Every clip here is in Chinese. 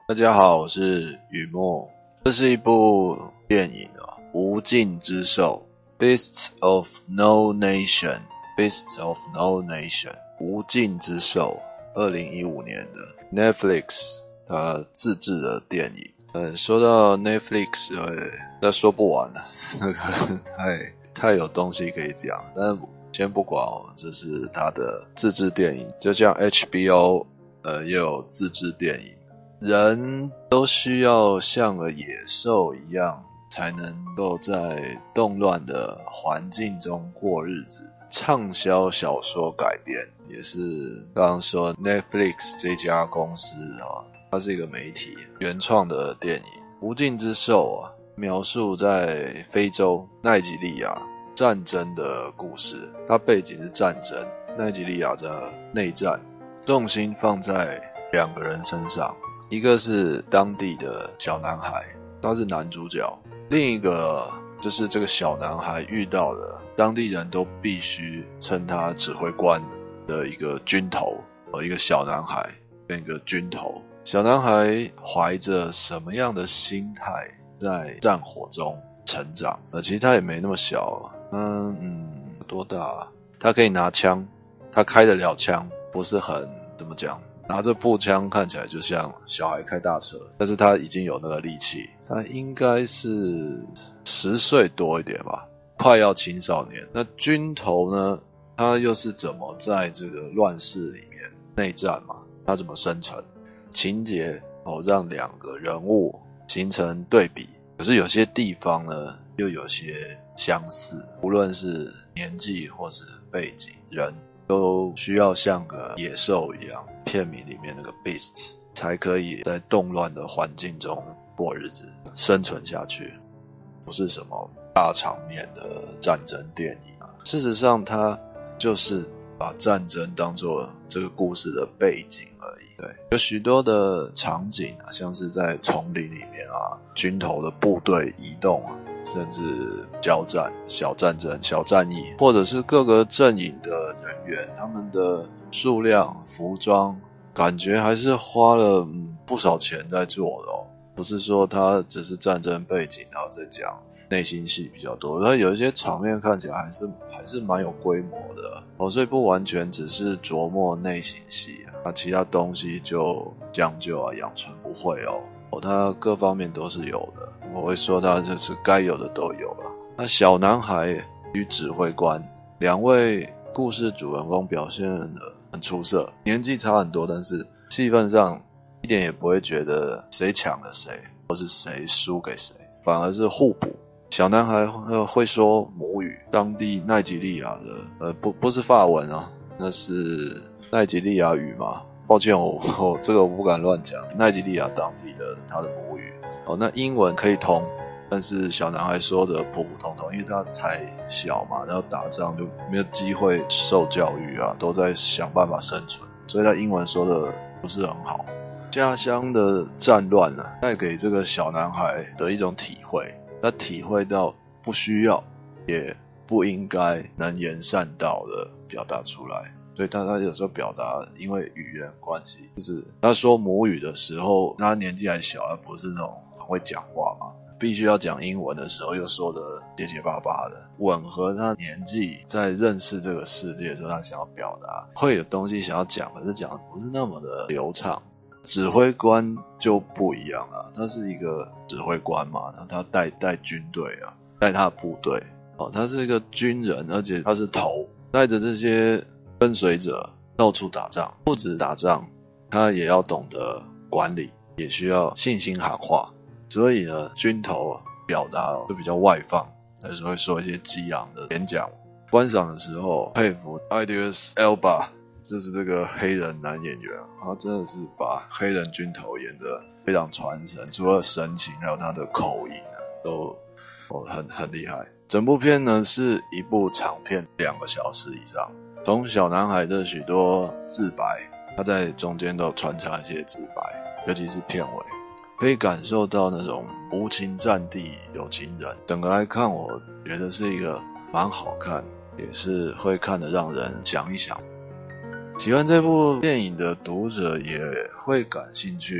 大家好，我是雨墨。这是一部电影无尽之兽 Beasts of No Nation Beasts of No Nation 无尽之兽2015年的 Netflix 它自制的电影。说到 Netflix 那说不完了，那个太有东西可以讲，但先不管这是它的自制电影，就像 HBO 也有自制电影。人都需要像个野兽一样，才能够在动乱的环境中过日子。畅销小说改编，也是刚刚说 Netflix 这家公司它是一个媒体原创的电影。无尽之兽描述在非洲奈及利亚战争的故事，它背景是战争，奈及利亚的内战，重心放在两个人身上。一个是当地的小男孩，他是男主角，另一个就是这个小男孩遇到的当地人都必须称他指挥官的一个军头，一个小男孩跟一个军头。小男孩怀着什么样的心态在战火中成长？其实他也没那么小，多大他可以拿枪，他开得了枪，不是很怎么讲？拿着步枪看起来就像小孩开大车，但是他已经有那个力气，他应该是10岁多一点吧，快要青少年。那军头呢，他又是怎么在这个乱世里面内战嘛？他怎么生存？情节让两个人物形成对比，可是有些地方呢又有些相似，无论是年纪或是背景，人都需要像个野兽一样，片名里面那个 beast 才可以在动乱的环境中过日子，生存下去。不是什么大场面的战争电影事实上它就是把战争当作这个故事的背景而已。对，有许多的场景像是在丛林里面军头的部队移动甚至交战、小战争、小战役，或者是各个阵营的人员，他们的数量、服装，感觉还是花了不少钱在做的不是说它只是战争背景然后再讲内心戏比较多，它有一些场面看起来还是蛮有规模的所以不完全只是琢磨内心戏其他东西就将就养成不会它各方面都是有的，我会说它就是该有的都有了。那小男孩与指挥官两位故事主人公表现得很出色，年纪差很多，但是戏份上一点也不会觉得谁抢了谁或是谁输给谁，反而是互补。小男孩会说母语，当地奈及利亚的不是法文那是奈及利亚语嘛，抱歉这个我不敢乱讲，奈及利亚当地的他的母语那英文可以通，但是小男孩说的普普通通，因为他才小嘛，然后打仗就没有机会受教育都在想办法生存，所以他英文说的不是很好。家乡的战乱带给这个小男孩的一种体会，他体会到不需要也不应该能言善道的表达出来，所以他有时候表达因为语言关系，就是他说母语的时候他年纪还小，他不是那种很会讲话嘛，必须要讲英文的时候又说的结结巴巴的，吻合他年纪在认识这个世界的时候他想要表达，会有东西想要讲，可是讲的不是那么的流畅。指挥官就不一样了，他是一个指挥官嘛，他带军队带他的部队他是一个军人，而且他是头，带着这些跟随者到处打仗，不止打仗他也要懂得管理，也需要信心喊话，所以呢军头表达就比较外放，有时候会说一些激昂的演讲。观赏的时候佩服 Idris Elba，就是这个黑人男演员，他真的是把黑人军头演得非常传神，除了神情还有他的口音都很厉害。整部片呢是一部长片，2个小时以上，从小男孩的许多自白，他在中间都穿插一些自白，尤其是片尾可以感受到那种无情战地有情人。整个来看我觉得是一个蛮好看，也是会看得让人想一想。喜欢这部电影的读者也会感兴趣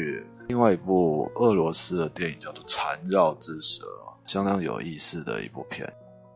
另外一部俄罗斯的电影叫做《缠绕之蛇》，相当有意思的一部片。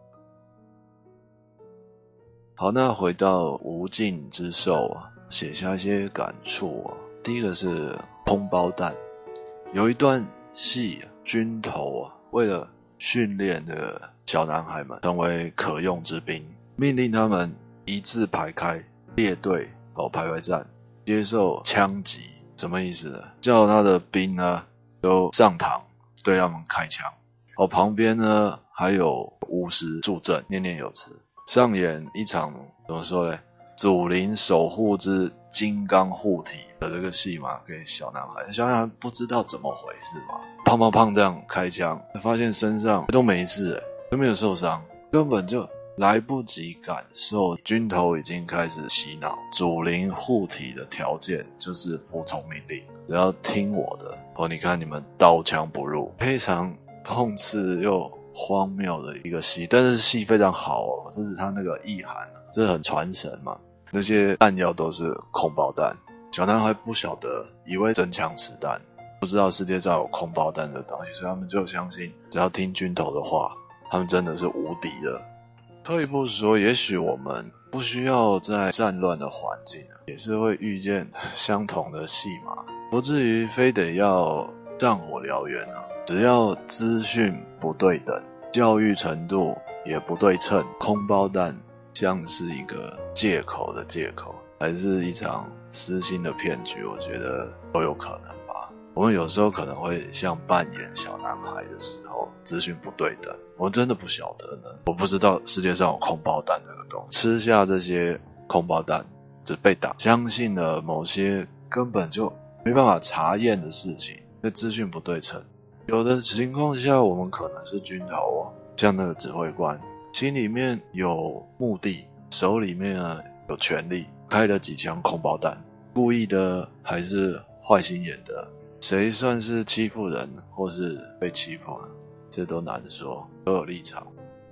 好，那回到无尽之兽写下一些感触第一个是空包弹，有一段戏军头为了训练的小男孩们成为可用之兵，命令他们一字排开列队排站，接受枪击。什么意思呢？叫他的兵呢都上膛对他们开枪，旁边呢还有武士助阵，念念有词，上演一场怎么说呢？祖灵守护之金刚护体的这个戏码给小男孩，小男孩不知道怎么回事嘛，砰这样开枪，发现身上都没事都没有受伤，根本就来不及感受，军头已经开始洗脑，祖灵护体的条件就是服从命令，只要听我的你看你们刀枪不入，非常讽刺又荒谬的一个戏，但是戏非常好这是他那个意涵这很传神嘛，那些弹药都是空包弹，小男孩不晓得，以为真枪实弹，不知道世界上有空包弹的东西，所以他们就相信只要听军头的话，他们真的是无敌的。退一步说，也许我们不需要在战乱的环境也是会遇见相同的戏码，不至于非得要战火燎原只要资讯不对等，教育程度也不对称，空包弹像是一个借口的借口，还是一场私心的骗局，我觉得都有可能吧。我们有时候可能会像扮演小男孩的时候，资讯不对等，我真的不晓得呢，我不知道世界上有空包弹这个东西，吃下这些空包弹只被打，相信了某些根本就没办法查验的事情，因为资讯不对称。有的情况下我们可能是军头像那个指挥官心里面有目的，手里面有权力，开了几枪空包弹，故意的还是坏心眼的，谁算是欺负人或是被欺负呢？这都难说，都有立场。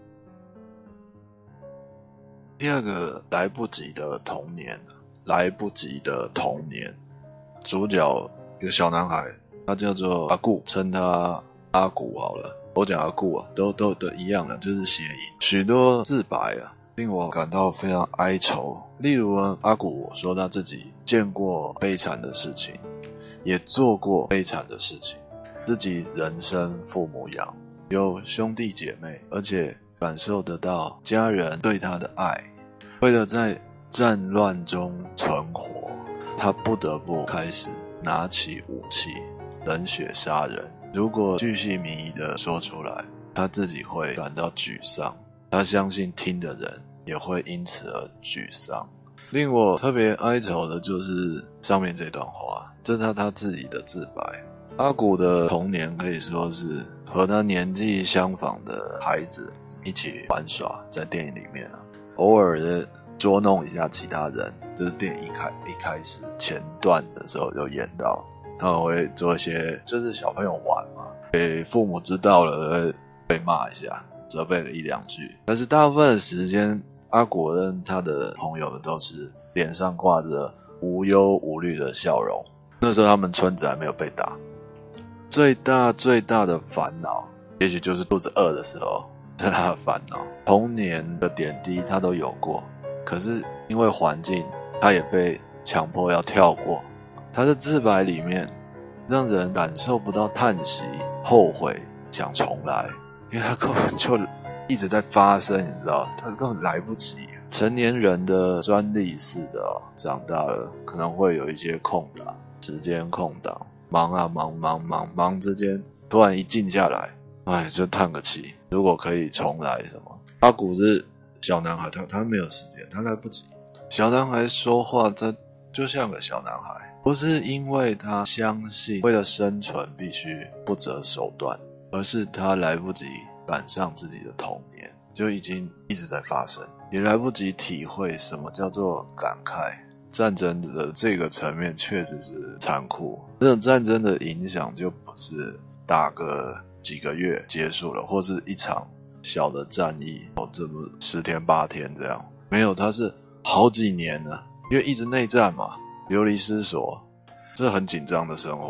第二个，来不及的童年，来不及的童年。主角一个小男孩，他叫做阿顾，称他阿古好了。我讲阿顾都一样的，就是谐音。许多自白令我感到非常哀愁。例如阿古说他自己见过悲惨的事情，也做过悲惨的事情，自己人生父母养，有兄弟姐妹，而且感受得到家人对他的爱。为了在战乱中存活，他不得不开始拿起武器，冷血杀人。如果巨细靡遗的说出来，他自己会感到沮丧，他相信听的人也会因此而沮丧。令我特别哀愁的就是上面这段话，这是他自己的自白。阿古的童年可以说是和他年纪相仿的孩子一起玩耍，在电影里面偶尔的捉弄一下其他人，就是电影一开始前段的时候就演到，他们会做一些就是小朋友玩嘛，给父母知道了会被骂一下，责备了一两句，但是大部分的时间阿古跟他的朋友都是脸上挂着无忧无虑的笑容。那时候他们村子还没有被打，最大的烦恼也许就是肚子饿的时候，这是他的烦恼。童年的点滴他都有过，可是因为环境他也被强迫要跳过。他的自白里面让人感受不到叹息、后悔、想重来，因为他根本就一直在发生，你知道，他根本来不及。成年人的专利似的长大了可能会有一些空档，时间空档，忙之间突然一静下来，就叹个气，如果可以重来什么。阿古是小男孩，他没有时间，他来不及。小男孩说话他就像个小男孩，不是因为他相信为了生存必须不择手段，而是他来不及赶上自己的童年，就已经一直在发生，也来不及体会什么叫做感慨。战争的这个层面确实是残酷，这种战争的影响就不是打个几个月结束了，或是一场小的战役这么10天8天这样，没有，它是好几年了，因为一直内战嘛，流离失所，这很紧张的生活。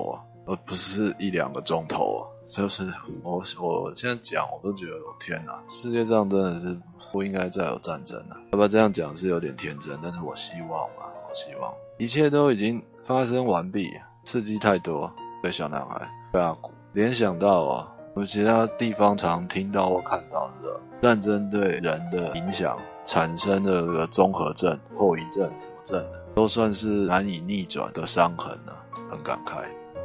而不是1-2个钟头。就是我现在讲我都觉得天哪，世界上真的是不应该再有战争了。要不要这样讲是有点天真，但是我希望我希望一切都已经发生完毕，刺激太多。对小男孩，对阿古，联想到我其他地方常听到或看到的战争对人的影响产生的这个综合症、后遗症什么症的，都算是难以逆转的伤痕了，很感慨。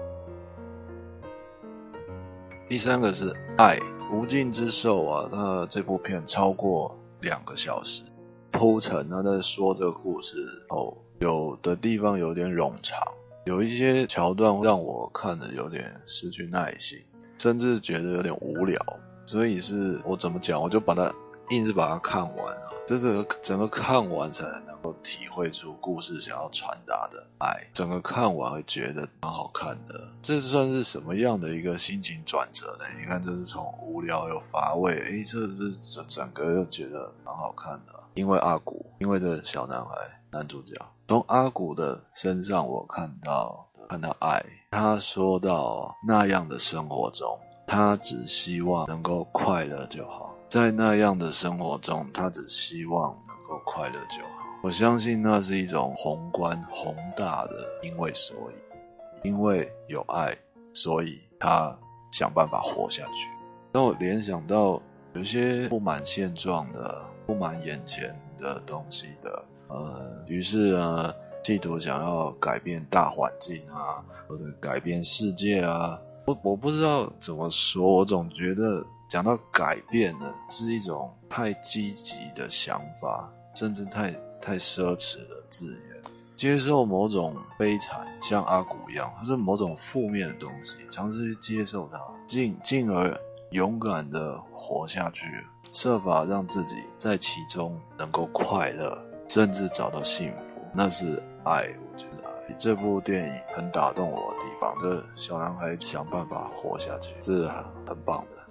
第3个是爱，无尽之兽那这部片超过2个小时，铺陈他在说这个故事后，有的地方有点冗长，有一些桥段让我看得有点失去耐心，甚至觉得有点无聊，所以是我怎么讲，我就硬是把它看完了。这整个看完才能够体会出故事想要传达的爱，整个看完会觉得蛮好看的。这算是什么样的一个心情转折呢？你看，这是从无聊又乏味，这整个又觉得蛮好看的。因为阿古，因为这小男孩男主角，从阿古的身上我看到爱。他说到那样的生活中，他只希望能够快乐就好。在那样的生活中，他只希望能够快乐就好。我相信那是一种宏观宏大的因为所以，因为有爱，所以他想办法活下去。让我联想到有些不满现状的、不满眼前的东西的，于是企图想要改变大环境或者改变世界我不知道怎么说，我总觉得讲到改变呢，是一种太积极的想法，甚至太奢侈的字眼。接受某种悲惨，像阿古一样，它是某种负面的东西，尝试去接受它，进而勇敢的活下去，设法让自己在其中能够快乐，甚至找到幸福，那是爱。我觉得这部电影很打动我的地方，这小男孩想办法活下去，是很棒的。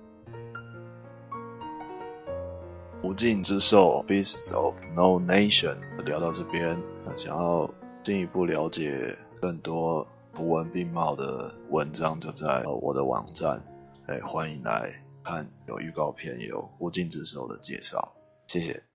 无尽之兽 Beasts of No Nation 聊到这边，想要进一步了解更多图文并茂的文章，就在我的网站，欢迎来看，有预告片，有无尽之兽的介绍，谢谢。